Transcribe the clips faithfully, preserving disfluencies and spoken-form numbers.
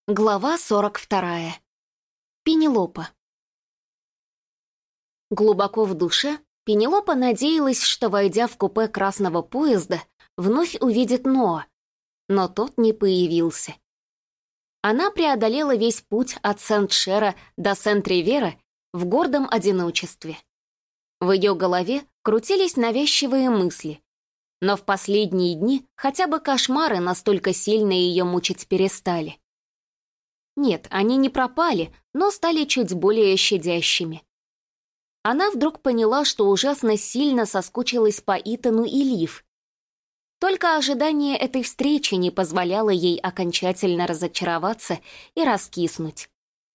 Глава сорок вторая. Пенелопа. Глубоко в душе Пенелопа надеялась, что, войдя в купе красного поезда, вновь увидит Ноа, но тот не появился. Она преодолела весь путь от Сент-Шера до Сент-Ривера в гордом одиночестве. В ее голове крутились навязчивые мысли, но в последние дни хотя бы кошмары настолько сильно ее мучить перестали. Нет, они не пропали, но стали чуть более щадящими. Она вдруг поняла, что ужасно сильно соскучилась по Итану и Лив. Только ожидание этой встречи не позволяло ей окончательно разочароваться и раскиснуть.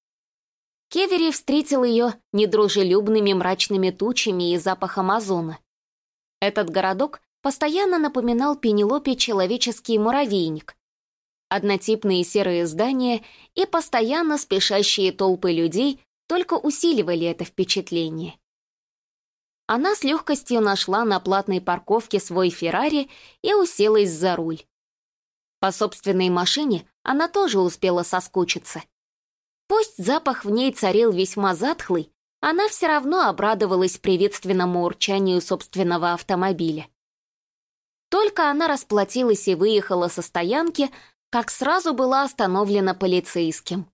Кевери встретил ее недружелюбными мрачными тучами и запахом озона. Этот городок постоянно напоминал Пенелопе человеческий муравейник. Однотипные серые здания и постоянно спешащие толпы людей только усиливали это впечатление. Она с легкостью нашла на платной парковке свой Феррари и уселась за руль. По собственной машине она тоже успела соскучиться. Пусть запах в ней царил весьма затхлый, она все равно обрадовалась приветственному урчанию собственного автомобиля. Только она расплатилась и выехала со стоянки, как сразу была остановлена полицейским.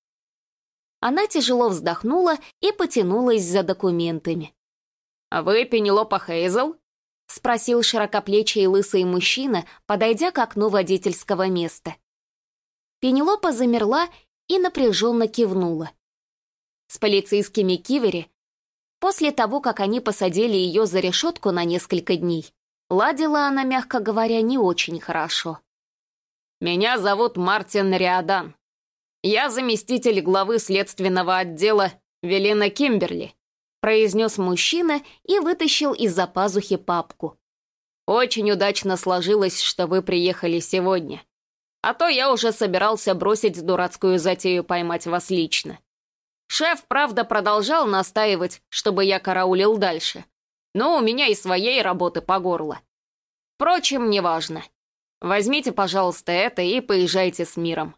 Она тяжело вздохнула и потянулась за документами. «А вы Пенелопа Хейзел?» — спросил широкоплечий лысый мужчина, подойдя к окну водительского места. Пенелопа замерла и напряженно кивнула. С полицейскими Кивери, после того, как они посадили ее за решетку на несколько дней, ладила она, мягко говоря, не очень хорошо. «Меня зовут Мартин Риадан. Я заместитель главы следственного отдела Велена Кимберли», произнес мужчина и вытащил из-за пазухи папку. «Очень удачно сложилось, что вы приехали сегодня. А то я уже собирался бросить дурацкую затею поймать вас лично. Шеф, правда, продолжал настаивать, чтобы я караулил дальше, но у меня и своей работы по горло. Впрочем, неважно. Возьмите, пожалуйста, это и поезжайте с миром».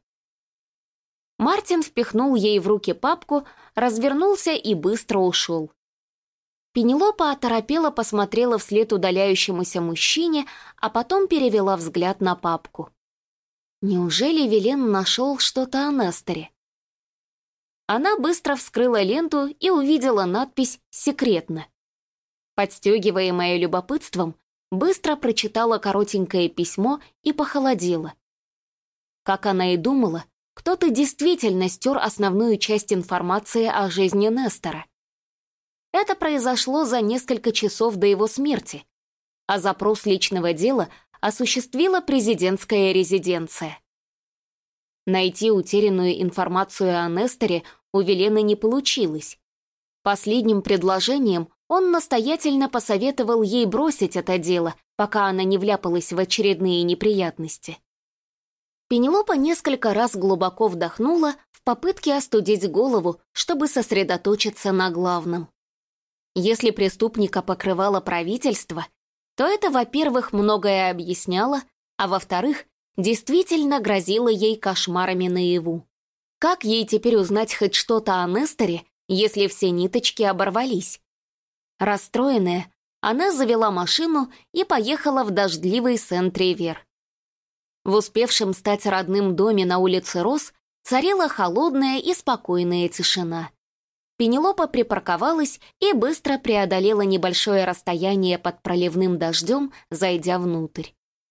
Мартин впихнул ей в руки папку, развернулся и быстро ушел. Пенелопа оторопела посмотрела вслед удаляющемуся мужчине, а потом перевела взгляд на папку. Неужели Велен нашел что-то о Несторе? Она быстро вскрыла ленту и увидела надпись «Секретно». Подстегиваемая любопытством, быстро прочитала коротенькое письмо и похолодела. Как она и думала, кто-то действительно стер основную часть информации о жизни Нестора. Это произошло за несколько часов до его смерти, а запрос личного дела осуществила президентская резиденция. Найти утерянную информацию о Несторе у Велена не получилось. Последним предложением он настоятельно посоветовал ей бросить это дело, пока она не вляпалась в очередные неприятности. Пенелопа несколько раз глубоко вдохнула в попытке остудить голову, чтобы сосредоточиться на главном. Если преступника покрывало правительство, то это, во-первых, многое объясняло, а во-вторых, действительно грозило ей кошмарами наяву. Как ей теперь узнать хоть что-то о Несторе, если все ниточки оборвались? Расстроенная, она завела машину и поехала в дождливый Сент-Ривер. В успевшем стать родным доме на улице Рос царила холодная и спокойная тишина. Пенелопа припарковалась и быстро преодолела небольшое расстояние под проливным дождем, зайдя внутрь.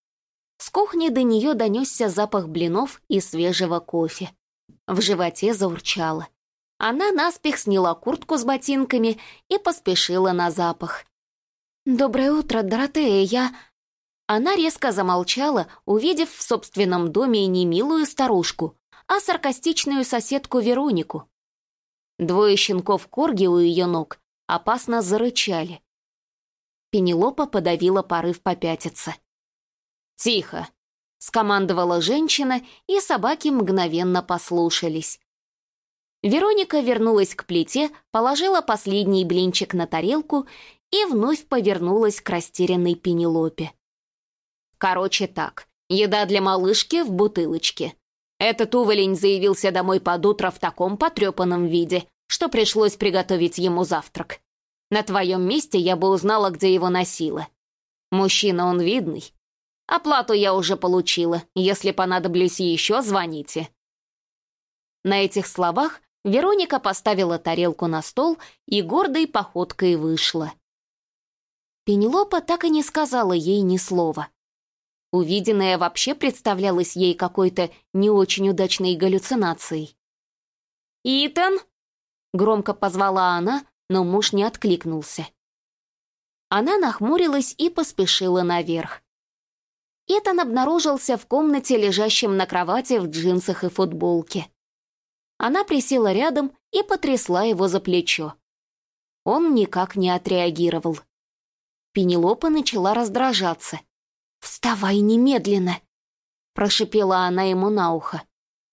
С кухни до нее донесся запах блинов и свежего кофе. В животе заурчало. Она наспех сняла куртку с ботинками и поспешила на запах. «Доброе утро, Доротея, я...» Она резко замолчала, увидев в собственном доме не милую старушку, а саркастичную соседку Веронику. Двое щенков-корги у ее ног опасно зарычали. Пенелопа подавила порыв попятиться. «Тихо!» — скомандовала женщина, и собаки мгновенно послушались. Вероника вернулась к плите, положила последний блинчик на тарелку и вновь повернулась к растерянной Пенелопе. «Короче так, еда для малышки в бутылочке. Этот уволень заявился домой под утро в таком потрепанном виде, что пришлось приготовить ему завтрак. На твоем месте я бы узнала, где его носила. Мужчина он видный. Оплату я уже получила. Если понадоблюсь еще, звоните». На этих словах Вероника поставила тарелку на стол и гордой походкой вышла. Пенелопа так и не сказала ей ни слова. Увиденное вообще представлялось ей какой-то не очень удачной галлюцинацией. «Итан!» — громко позвала она, но муж не откликнулся. Она нахмурилась и поспешила наверх. Итан обнаружился в комнате, лежащем на кровати в джинсах и футболке. Она присела рядом и потрясла его за плечо. Он никак не отреагировал. Пенелопа начала раздражаться. «Вставай немедленно!» — прошипела она ему на ухо.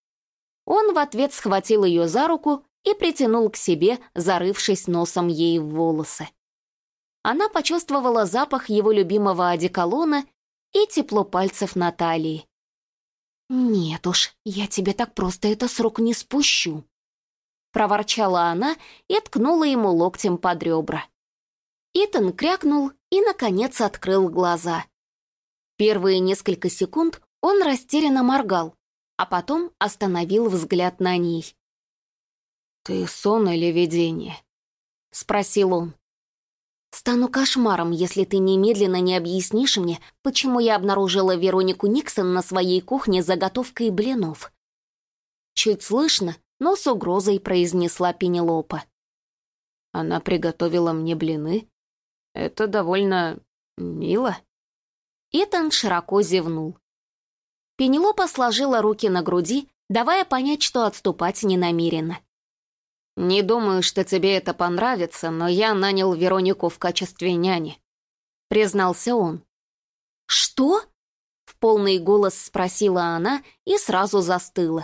Он в ответ схватил ее за руку и притянул к себе, зарывшись носом ей в волосы. Она почувствовала запах его любимого одеколона и тепло пальцев на талии. «Нет уж, я тебе так просто это с рук не спущу», — проворчала она и ткнула ему локтем под ребра. Итан крякнул и, наконец, открыл глаза. Первые несколько секунд он растерянно моргал, а потом остановил взгляд на ней. «Ты сон или видение?» — спросил он. «Стану кошмаром, если ты немедленно не объяснишь мне, почему я обнаружила Веронику Никсон на своей кухне с заготовкой блинов». Чуть слышно, но с угрозой произнесла Пенелопа. «Она приготовила мне блины? Это довольно мило». Итан широко зевнул. Пенелопа сложила руки на груди, давая понять, что отступать не намерена. «Не думаю, что тебе это понравится, но я нанял Веронику в качестве няни», — признался он. «Что?» — в полный голос спросила она и сразу застыла.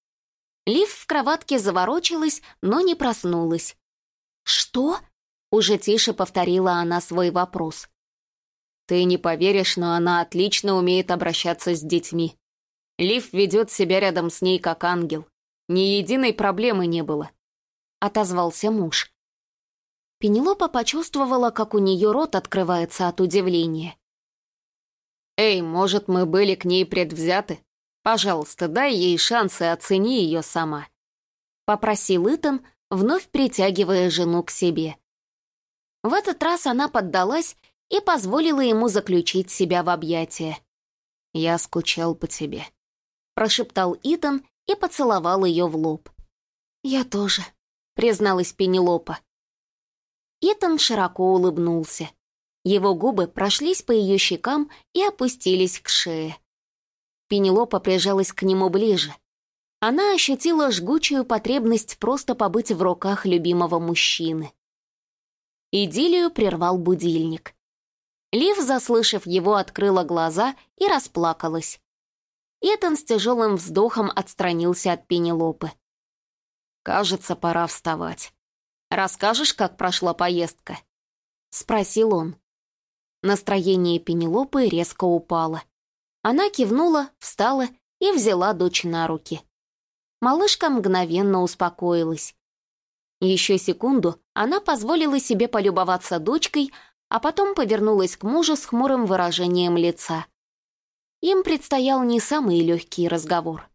Лив в кроватке заворочилась, но не проснулась. «Что?» — уже тише повторила она свой вопрос. «Ты не поверишь, но она отлично умеет обращаться с детьми. Лив ведет себя рядом с ней как ангел. Ни единой проблемы не было», — отозвался муж. Пенелопа почувствовала, как у нее рот открывается от удивления. «Эй, может, мы были к ней предвзяты? Пожалуйста, дай ей шанс и оцени ее сама», — попросил Итан, вновь притягивая жену к себе. В этот раз она поддалась и позволила ему заключить себя в объятия. «Я скучал по тебе», — прошептал Итан и поцеловал ее в лоб. «Я тоже», — призналась Пенелопа. Итан широко улыбнулся. Его губы прошлись по ее щекам и опустились к шее. Пенелопа прижалась к нему ближе. Она ощутила жгучую потребность просто побыть в руках любимого мужчины. Идиллию прервал будильник. Лив, заслышав его, открыла глаза и расплакалась. Итан с тяжелым вздохом отстранился от Пенелопы. «Кажется, пора вставать. Расскажешь, как прошла поездка?» — спросил он. Настроение Пенелопы резко упало. Она кивнула, встала и взяла дочь на руки. Малышка мгновенно успокоилась. Еще секунду она позволила себе полюбоваться дочкой, а потом повернулась к мужу с хмурым выражением лица. Им предстоял не самый легкий разговор.